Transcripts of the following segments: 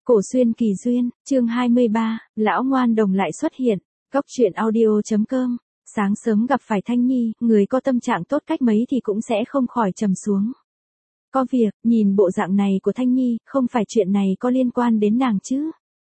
Cổ xuyên kỳ duyên, chương 23, lão ngoan đồng lại xuất hiện. Cốc truyện audio.com. Sáng sớm gặp phải Thanh Nhi, người có tâm trạng tốt cách mấy thì cũng sẽ không khỏi trầm xuống. Có việc, nhìn bộ dạng này của Thanh Nhi, không phải chuyện này có liên quan đến nàng chứ?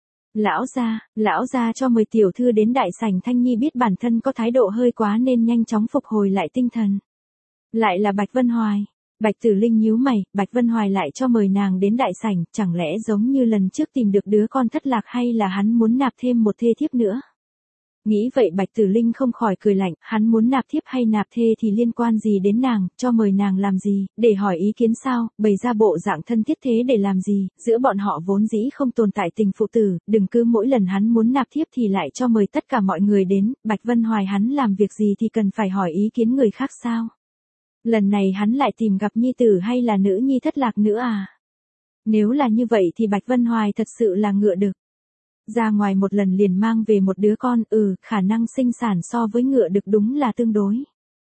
Lão gia cho mời tiểu thư đến đại sảnh. Thanh Nhi biết bản thân có thái độ hơi quá nên nhanh chóng phục hồi lại tinh thần. Lại là Bạch Vân Hoài. Bạch Tử Linh nhíu mày, Bạch Vân Hoài lại cho mời nàng đến đại sảnh, chẳng lẽ giống như lần trước tìm được đứa con thất lạc hay là hắn muốn nạp thêm một thê thiếp nữa? Nghĩ vậy Bạch Tử Linh không khỏi cười lạnh, hắn muốn nạp thiếp hay nạp thê thì liên quan gì đến nàng, cho mời nàng làm gì, để hỏi ý kiến sao, bày ra bộ dạng thân thiết thế để làm gì, giữa bọn họ vốn dĩ không tồn tại tình phụ tử, đừng cứ mỗi lần hắn muốn nạp thiếp thì lại cho mời tất cả mọi người đến, Bạch Vân Hoài hắn làm việc gì thì cần phải hỏi ý kiến người khác sao? Lần này hắn lại tìm gặp nhi tử hay là nữ nhi thất lạc nữa à? Nếu là như vậy thì Bạch Vân Hoài thật sự là ngựa đực. Ra ngoài một lần liền mang về một đứa con, khả năng sinh sản so với ngựa đực đúng là tương đối.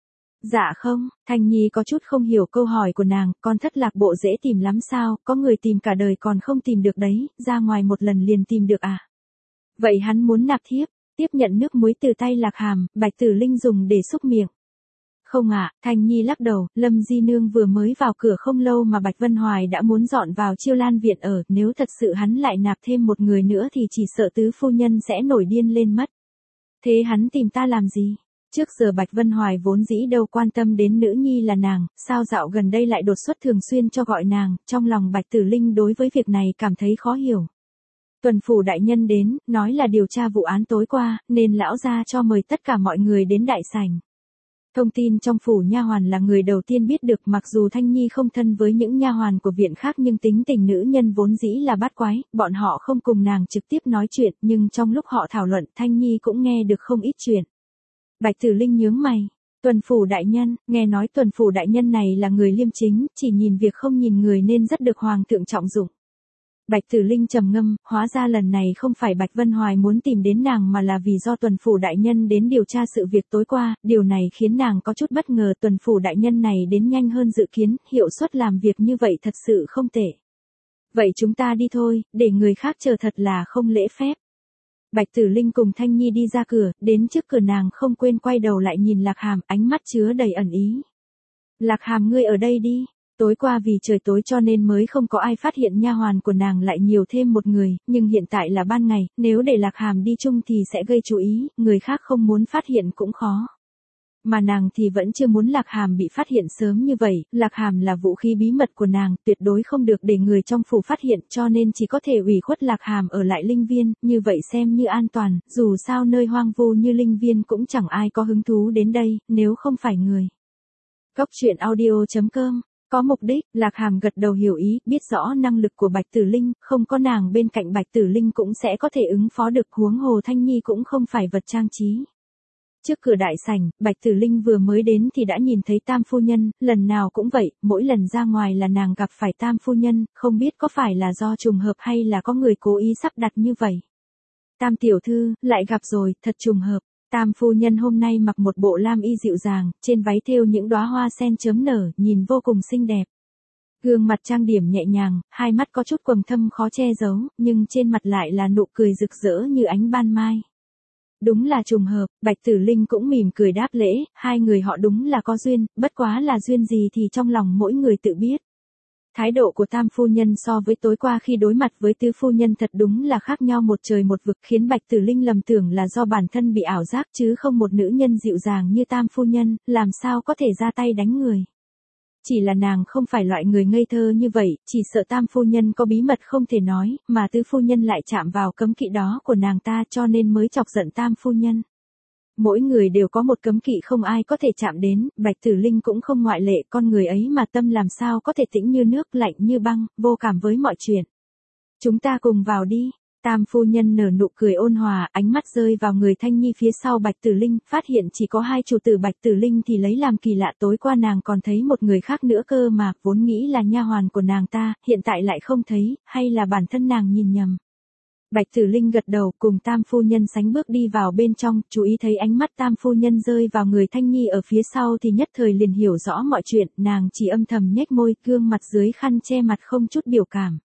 Dạ không, Thanh Nhi có chút không hiểu câu hỏi của nàng, con thất lạc bộ dễ tìm lắm sao, có người tìm cả đời còn không tìm được đấy, ra ngoài một lần liền tìm được à? Vậy hắn muốn nạp thiếp, tiếp nhận nước muối từ tay Lạc Hàm, Bạch Tử Linh dùng để xúc miệng. Không ạ, Thanh Nhi lắc đầu, Lâm Di Nương vừa mới vào cửa không lâu mà Bạch Vân Hoài đã muốn dọn vào Chiêu Lan viện ở, nếu thật sự hắn lại nạp thêm một người nữa thì chỉ sợ tứ phu nhân sẽ nổi điên lên mất. Thế hắn tìm ta làm gì? Trước giờ Bạch Vân Hoài vốn dĩ đâu quan tâm đến nữ nhi là nàng, sao dạo gần đây lại đột xuất thường xuyên cho gọi nàng, trong lòng Bạch Tử Linh đối với việc này cảm thấy khó hiểu. Tuần phủ đại nhân đến, nói là điều tra vụ án tối qua, nên lão gia cho mời tất cả mọi người đến đại sảnh. Thông tin trong phủ nha hoàn là người đầu tiên biết được, mặc dù Thanh Nhi không thân với những nha hoàn của viện khác nhưng tính tình nữ nhân vốn dĩ là bát quái, bọn họ không cùng nàng trực tiếp nói chuyện, nhưng trong lúc họ thảo luận Thanh Nhi cũng nghe được không ít chuyện. Bạch Tử Linh nhướng mày, tuần phủ đại nhân, nghe nói tuần phủ đại nhân này là người liêm chính, chỉ nhìn việc không nhìn người nên rất được hoàng thượng trọng dụng. Bạch Tử Linh trầm ngâm, hóa ra lần này không phải Bạch Vân Hoài muốn tìm đến nàng mà là vì do tuần phủ đại nhân đến điều tra sự việc tối qua, điều này khiến nàng có chút bất ngờ, tuần phủ đại nhân này đến nhanh hơn dự kiến, hiệu suất làm việc như vậy thật sự không tệ. Vậy chúng ta đi thôi, để người khác chờ thật là không lễ phép. Bạch Tử Linh cùng Thanh Nhi đi ra cửa, đến trước cửa nàng không quên quay đầu lại nhìn Lạc Hàm, ánh mắt chứa đầy ẩn ý. Lạc Hàm ngươi ở đây đi. Tối qua vì trời tối cho nên mới không có ai phát hiện nha hoàn của nàng lại nhiều thêm một người, nhưng hiện tại là ban ngày, nếu để Lạc Hàm đi chung thì sẽ gây chú ý, người khác không muốn phát hiện cũng khó. Mà nàng thì vẫn chưa muốn Lạc Hàm bị phát hiện sớm như vậy, Lạc Hàm là vũ khí bí mật của nàng, tuyệt đối không được để người trong phủ phát hiện, cho nên chỉ có thể ủy khuất Lạc Hàm ở lại Linh Viên, như vậy xem như an toàn, dù sao nơi hoang vu như Linh Viên cũng chẳng ai có hứng thú đến đây, nếu không phải người. Cốc truyện audio.com. Có mục đích, Lạc Hàm gật đầu hiểu ý, biết rõ năng lực của Bạch Tử Linh, không có nàng bên cạnh Bạch Tử Linh cũng sẽ có thể ứng phó được, huống hồ Thanh Nhi cũng không phải vật trang trí. Trước cửa đại sảnh, Bạch Tử Linh vừa mới đến thì đã nhìn thấy Tam phu nhân, lần nào cũng vậy, mỗi lần ra ngoài là nàng gặp phải Tam phu nhân, không biết có phải là do trùng hợp hay là có người cố ý sắp đặt như vậy. Tam tiểu thư, lại gặp rồi, thật trùng hợp. Tam phu nhân hôm nay mặc một bộ lam y dịu dàng, trên váy thêu những đóa hoa sen chớm nở, nhìn vô cùng xinh đẹp. Gương mặt trang điểm nhẹ nhàng, hai mắt có chút quầng thâm khó che giấu, nhưng trên mặt lại là nụ cười rực rỡ như ánh ban mai. Đúng là trùng hợp, Bạch Tử Linh cũng mỉm cười đáp lễ, hai người họ đúng là có duyên, bất quá là duyên gì thì trong lòng mỗi người tự biết. Thái độ của Tam phu nhân so với tối qua khi đối mặt với Tứ phu nhân thật đúng là khác nhau một trời một vực, khiến Bạch Tử Linh lầm tưởng là do bản thân bị ảo giác chứ không một nữ nhân dịu dàng như Tam phu nhân, làm sao có thể ra tay đánh người. Chỉ là nàng không phải loại người ngây thơ như vậy, chỉ sợ Tam phu nhân có bí mật không thể nói, mà Tứ phu nhân lại chạm vào cấm kỵ đó của nàng ta cho nên mới chọc giận Tam phu nhân. Mỗi người đều có một cấm kỵ không ai có thể chạm đến, Bạch Tử Linh cũng không ngoại lệ, con người ấy mà tâm làm sao có thể tĩnh như nước, lạnh như băng, vô cảm với mọi chuyện. Chúng ta cùng vào đi. Tam phu nhân nở nụ cười ôn hòa, ánh mắt rơi vào người Thanh Nhi phía sau Bạch Tử Linh, phát hiện chỉ có hai chủ tử Bạch Tử Linh thì lấy làm kỳ lạ, tối qua nàng còn thấy một người khác nữa cơ mà, vốn nghĩ là nha hoàn của nàng ta, hiện tại lại không thấy, hay là bản thân nàng nhìn nhầm. Bạch Tử Linh gật đầu, cùng Tam phu nhân sánh bước đi vào bên trong, chú ý thấy ánh mắt Tam phu nhân rơi vào người Thanh Nhi ở phía sau thì nhất thời liền hiểu rõ mọi chuyện, nàng chỉ âm thầm nhếch môi, gương mặt dưới khăn che mặt không chút biểu cảm.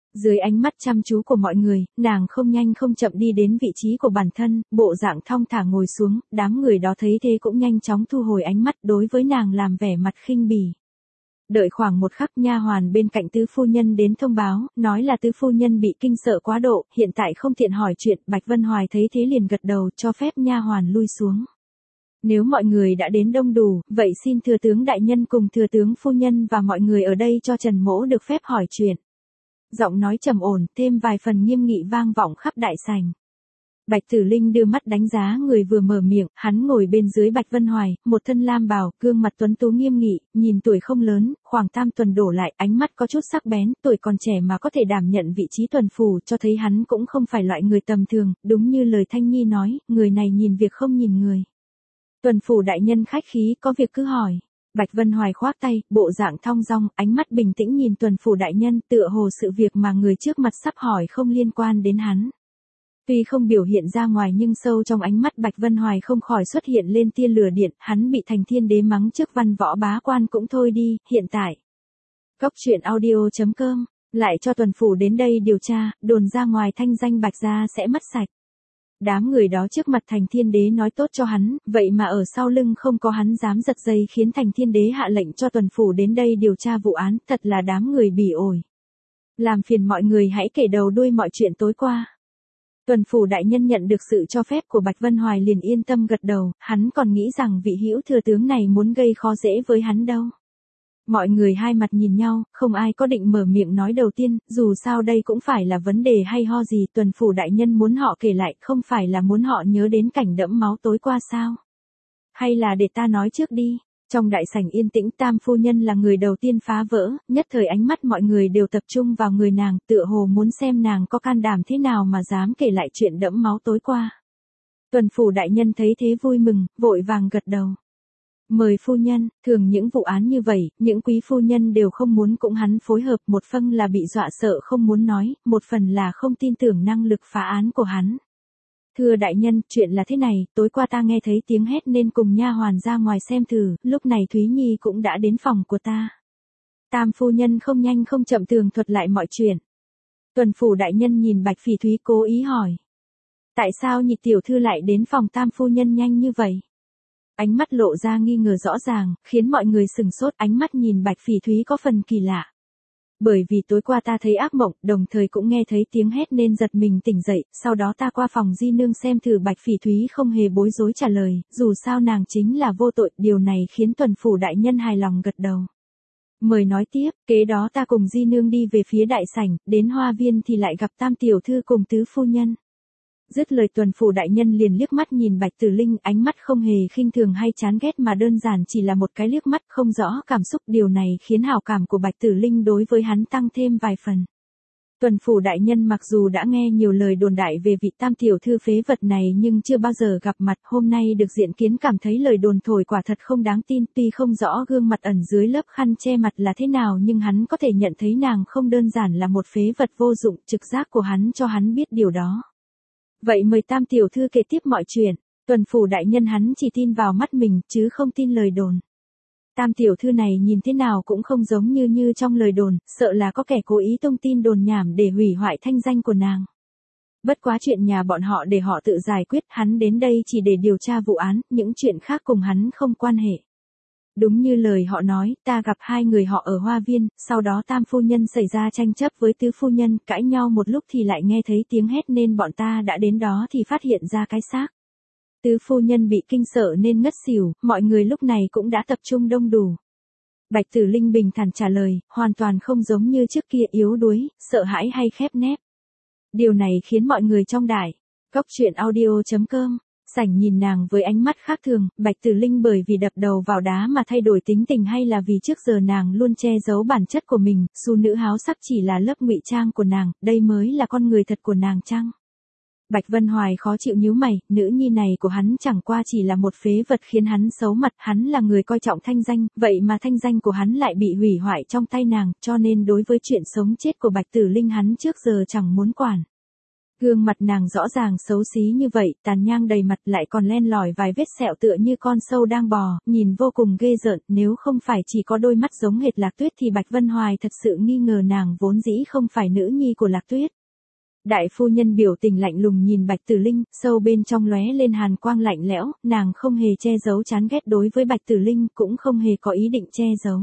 Dưới ánh mắt chăm chú của mọi người, nàng không nhanh không chậm đi đến vị trí của bản thân, bộ dạng thong thả ngồi xuống, đám người đó thấy thế cũng nhanh chóng thu hồi ánh mắt đối với nàng làm vẻ mặt khinh bỉ. Đợi khoảng một khắc nha hoàn bên cạnh tứ phu nhân đến thông báo, nói là tứ phu nhân bị kinh sợ quá độ, hiện tại không tiện hỏi chuyện, Bạch Vân Hoài thấy thế liền gật đầu cho phép nha hoàn lui xuống. Nếu mọi người đã đến đông đủ, vậy xin thừa tướng đại nhân cùng thừa tướng phu nhân và mọi người ở đây cho Trần Mỗ được phép hỏi chuyện. Giọng nói trầm ổn, thêm vài phần nghiêm nghị vang vọng khắp đại sảnh. Bạch Tử Linh đưa mắt đánh giá người vừa mở miệng, hắn ngồi bên dưới Bạch Vân Hoài, một thân lam bào, gương mặt tuấn tú nghiêm nghị, nhìn tuổi không lớn, khoảng tam tuần đổ lại, ánh mắt có chút sắc bén, tuổi còn trẻ mà có thể đảm nhận vị trí tuần phủ, cho thấy hắn cũng không phải loại người tầm thường, đúng như lời Thanh Nhi nói, người này nhìn việc không nhìn người. Tuần phủ đại nhân khách khí, có việc cứ hỏi. Bạch Vân Hoài khoác tay, bộ dạng thong dong, ánh mắt bình tĩnh nhìn tuần phủ đại nhân, tựa hồ sự việc mà người trước mặt sắp hỏi không liên quan đến hắn. Tuy không biểu hiện ra ngoài nhưng sâu trong ánh mắt Bạch Vân Hoài không khỏi xuất hiện lên tia lửa điện, hắn bị Thành Thiên Đế mắng trước văn võ bá quan cũng thôi đi, hiện tại. Cốc truyện audio.com, lại cho tuần phủ đến đây điều tra, đồn ra ngoài thanh danh Bạch gia sẽ mất sạch. Đám người đó trước mặt Thành Thiên Đế nói tốt cho hắn, vậy mà ở sau lưng không có hắn dám giật dây khiến Thành Thiên Đế hạ lệnh cho tuần phủ đến đây điều tra vụ án, thật là đám người bỉ ổi. Làm phiền mọi người hãy kể đầu đuôi mọi chuyện tối qua. Tuần phủ đại nhân nhận được sự cho phép của Bạch Vân Hoài liền yên tâm gật đầu, hắn còn nghĩ rằng vị hữu thừa tướng này muốn gây khó dễ với hắn đâu. Mọi người hai mặt nhìn nhau, không ai có định mở miệng nói đầu tiên, dù sao đây cũng phải là vấn đề hay ho gì, tuần phủ đại nhân muốn họ kể lại, không phải là muốn họ nhớ đến cảnh đẫm máu tối qua sao? Hay là để ta nói trước đi? Trong đại sảnh yên tĩnh Tam phu nhân là người đầu tiên phá vỡ, nhất thời ánh mắt mọi người đều tập trung vào người nàng, tựa hồ muốn xem nàng có can đảm thế nào mà dám kể lại chuyện đẫm máu tối qua. Tuần phủ đại nhân thấy thế vui mừng, vội vàng gật đầu. Mời phu nhân, thường những vụ án như vậy, những quý phu nhân đều không muốn cũng hắn phối hợp, một phần là bị dọa sợ không muốn nói, một phần là không tin tưởng năng lực phá án của hắn. Thưa đại nhân, chuyện là thế này, tối qua ta nghe thấy tiếng hét nên cùng nha hoàn ra ngoài xem thử, lúc này Thúy Nhi cũng đã đến phòng của ta. Tam phu nhân không nhanh không chậm tường thuật lại mọi chuyện. Tuần phủ đại nhân nhìn Bạch Phỉ Thúy cố ý hỏi. Tại sao nhị tiểu thư lại đến phòng Tam phu nhân nhanh như vậy? Ánh mắt lộ ra nghi ngờ rõ ràng, khiến mọi người sừng sốt, ánh mắt nhìn Bạch Phỉ Thúy có phần kỳ lạ. Bởi vì tối qua ta thấy ác mộng, đồng thời cũng nghe thấy tiếng hét nên giật mình tỉnh dậy, sau đó ta qua phòng di nương xem thử. Bạch Phỉ Thúy không hề bối rối trả lời, dù sao nàng chính là vô tội, điều này khiến tuần phủ đại nhân hài lòng gật đầu. Mời nói tiếp, kế đó ta cùng di nương đi về phía đại sảnh, đến hoa viên thì lại gặp Tam tiểu thư cùng tứ phu nhân. Dứt lời tuần phủ đại nhân liền liếc mắt nhìn Bạch Tử Linh, ánh mắt không hề khinh thường hay chán ghét mà đơn giản chỉ là một cái liếc mắt, không rõ cảm xúc, điều này khiến hảo cảm của Bạch Tử Linh đối với hắn tăng thêm vài phần. Tuần phủ đại nhân mặc dù đã nghe nhiều lời đồn đại về vị Tam tiểu thư phế vật này nhưng chưa bao giờ gặp mặt, hôm nay được diện kiến cảm thấy lời đồn thổi quả thật không đáng tin, tuy không rõ gương mặt ẩn dưới lớp khăn che mặt là thế nào nhưng hắn có thể nhận thấy nàng không đơn giản là một phế vật vô dụng, trực giác của hắn cho hắn biết điều đó. Vậy mời Tam tiểu thư kể tiếp mọi chuyện. Tuần phủ đại nhân hắn chỉ tin vào mắt mình, chứ không tin lời đồn. Tam tiểu thư này nhìn thế nào cũng không giống như trong lời đồn, sợ là có kẻ cố ý tung tin đồn nhảm để hủy hoại thanh danh của nàng. Bất quá chuyện nhà bọn họ để họ tự giải quyết, hắn đến đây chỉ để điều tra vụ án, những chuyện khác cùng hắn không quan hệ. Đúng như lời họ nói, ta gặp hai người họ ở hoa viên, sau đó Tam phu nhân xảy ra tranh chấp với tứ phu nhân, cãi nhau một lúc thì lại nghe thấy tiếng hét nên bọn ta đã đến đó thì phát hiện ra cái xác. Tứ phu nhân bị kinh sợ nên ngất xỉu, mọi người lúc này cũng đã tập trung đông đủ. Bạch Tử Linh bình thản trả lời, hoàn toàn không giống như trước kia yếu đuối, sợ hãi hay khép nép. Điều này khiến mọi người trong đại cốc truyện audio.com sảnh nhìn nàng với ánh mắt khác thường. Bạch Tử Linh bởi vì đập đầu vào đá mà thay đổi tính tình hay là vì trước giờ nàng luôn che giấu bản chất của mình, xu nữ háo sắc chỉ là lớp ngụy trang của nàng, đây mới là con người thật của nàng chăng? Bạch Vân Hoài khó chịu nhíu mày, nữ nhi này của hắn chẳng qua chỉ là một phế vật khiến hắn xấu mặt, hắn là người coi trọng thanh danh, vậy mà thanh danh của hắn lại bị hủy hoại trong tay nàng, cho nên đối với chuyện sống chết của Bạch Tử Linh hắn trước giờ chẳng muốn quản. Gương mặt nàng rõ ràng xấu xí như vậy, tàn nhang đầy mặt lại còn len lỏi vài vết sẹo tựa như con sâu đang bò, nhìn vô cùng ghê rợn, nếu không phải chỉ có đôi mắt giống hệt Lạc Tuyết thì Bạch Vân Hoài thật sự nghi ngờ nàng vốn dĩ không phải nữ nhi của Lạc Tuyết. Đại phu nhân biểu tình lạnh lùng nhìn Bạch Tử Linh, sâu bên trong lóe lên hàn quang lạnh lẽo, nàng không hề che giấu chán ghét đối với Bạch Tử Linh, cũng không hề có ý định che giấu.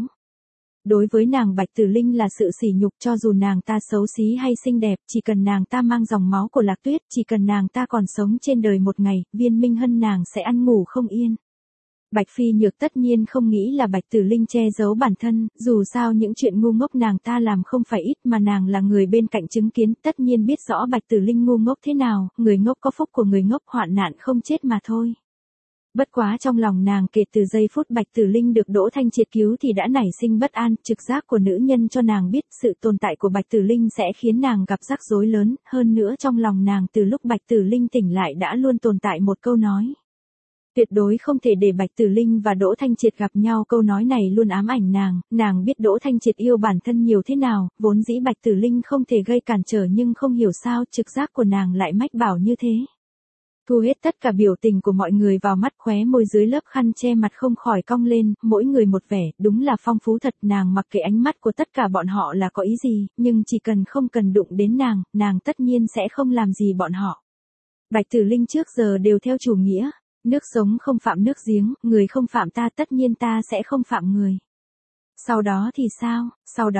Đối với nàng Bạch Tử Linh là sự sỉ nhục, cho dù nàng ta xấu xí hay xinh đẹp, chỉ cần nàng ta mang dòng máu của Lạc Tuyết, chỉ cần nàng ta còn sống trên đời một ngày, Viên Minh Hân nàng sẽ ăn ngủ không yên. Bạch Phi Nhược tất nhiên không nghĩ là Bạch Tử Linh che giấu bản thân, dù sao những chuyện ngu ngốc nàng ta làm không phải ít mà nàng là người bên cạnh chứng kiến, tất nhiên biết rõ Bạch Tử Linh ngu ngốc thế nào, người ngốc có phúc của người ngốc, hoạn nạn không chết mà thôi. Bất quá trong lòng nàng kể từ giây phút Bạch Tử Linh được Đỗ Thanh Triệt cứu thì đã nảy sinh bất an, trực giác của nữ nhân cho nàng biết sự tồn tại của Bạch Tử Linh sẽ khiến nàng gặp rắc rối lớn, hơn nữa trong lòng nàng từ lúc Bạch Tử Linh tỉnh lại đã luôn tồn tại một câu nói. Tuyệt đối không thể để Bạch Tử Linh và Đỗ Thanh Triệt gặp nhau, câu nói này luôn ám ảnh nàng biết Đỗ Thanh Triệt yêu bản thân nhiều thế nào, vốn dĩ Bạch Tử Linh không thể gây cản trở nhưng không hiểu sao trực giác của nàng lại mách bảo như thế. Thu hết tất cả biểu tình của mọi người vào mắt, khóe môi dưới lớp khăn che mặt không khỏi cong lên, mỗi người một vẻ, đúng là phong phú thật, nàng mặc kệ ánh mắt của tất cả bọn họ là có ý gì, nhưng chỉ cần không cần đụng đến nàng tất nhiên sẽ không làm gì bọn họ. Bạch Tử Linh trước giờ đều theo chủ nghĩa, nước sống không phạm nước giếng, người không phạm ta tất nhiên ta sẽ không phạm người. Sau đó thì sao,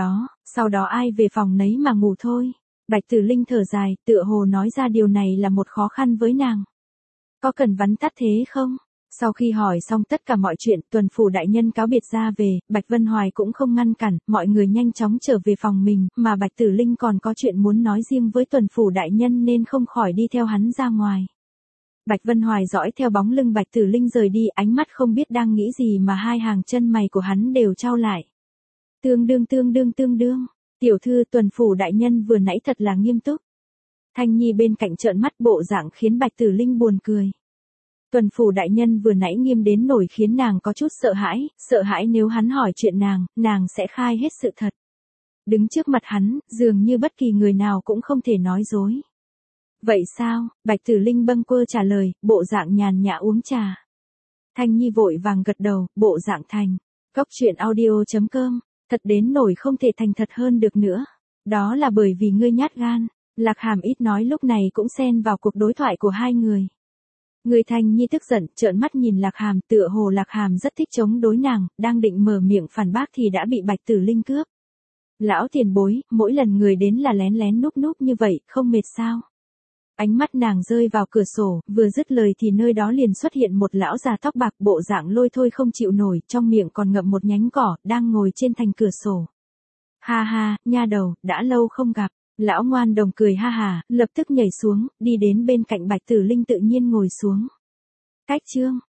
sau đó ai về phòng nấy mà ngủ thôi. Bạch Tử Linh thở dài, tựa hồ nói ra điều này là một khó khăn với nàng. Có cần vắn tắt thế không? Sau khi hỏi xong tất cả mọi chuyện, tuần phủ đại nhân cáo biệt ra về, Bạch Vân Hoài cũng không ngăn cản, mọi người nhanh chóng trở về phòng mình, mà Bạch Tử Linh còn có chuyện muốn nói riêng với tuần phủ đại nhân nên không khỏi đi theo hắn ra ngoài. Bạch Vân Hoài dõi theo bóng lưng Bạch Tử Linh rời đi, ánh mắt không biết đang nghĩ gì mà hai hàng chân mày của hắn đều chau lại. Tương đương, tiểu thư tuần phủ đại nhân vừa nãy thật là nghiêm túc. Thanh Nhi bên cạnh trợn mắt bộ dạng khiến Bạch Tử Linh buồn cười. Tuần phủ đại nhân vừa nãy nghiêm đến nổi khiến nàng có chút sợ hãi nếu hắn hỏi chuyện nàng sẽ khai hết sự thật. Đứng trước mặt hắn, dường như bất kỳ người nào cũng không thể nói dối. Vậy sao? Bạch Tử Linh bâng quơ trả lời, bộ dạng nhàn nhã uống trà. Thanh Nhi vội vàng gật đầu, bộ dạng thành. Cốc truyện audio.com, thật đến nổi không thể thành thật hơn được nữa. Đó là bởi vì ngươi nhát gan. Lạc Hàm ít nói lúc này cũng xen vào cuộc đối thoại của hai người. Người Thanh Nhi tức giận, trợn mắt nhìn Lạc Hàm, tựa hồ Lạc Hàm rất thích chống đối nàng, đang định mở miệng phản bác thì đã bị Bạch Tử Linh cướp. Lão tiền bối, mỗi lần người đến là lén lén núp núp như vậy, không mệt sao? Ánh mắt nàng rơi vào cửa sổ, vừa dứt lời thì nơi đó liền xuất hiện một lão già tóc bạc, bộ dạng lôi thôi không chịu nổi, trong miệng còn ngậm một nhánh cỏ, đang ngồi trên thành cửa sổ. Ha ha, nha đầu, đã lâu không gặp. Lão ngoan đồng cười ha hà, lập tức nhảy xuống, đi đến bên cạnh Bạch Tử Linh tự nhiên ngồi xuống. Cách chương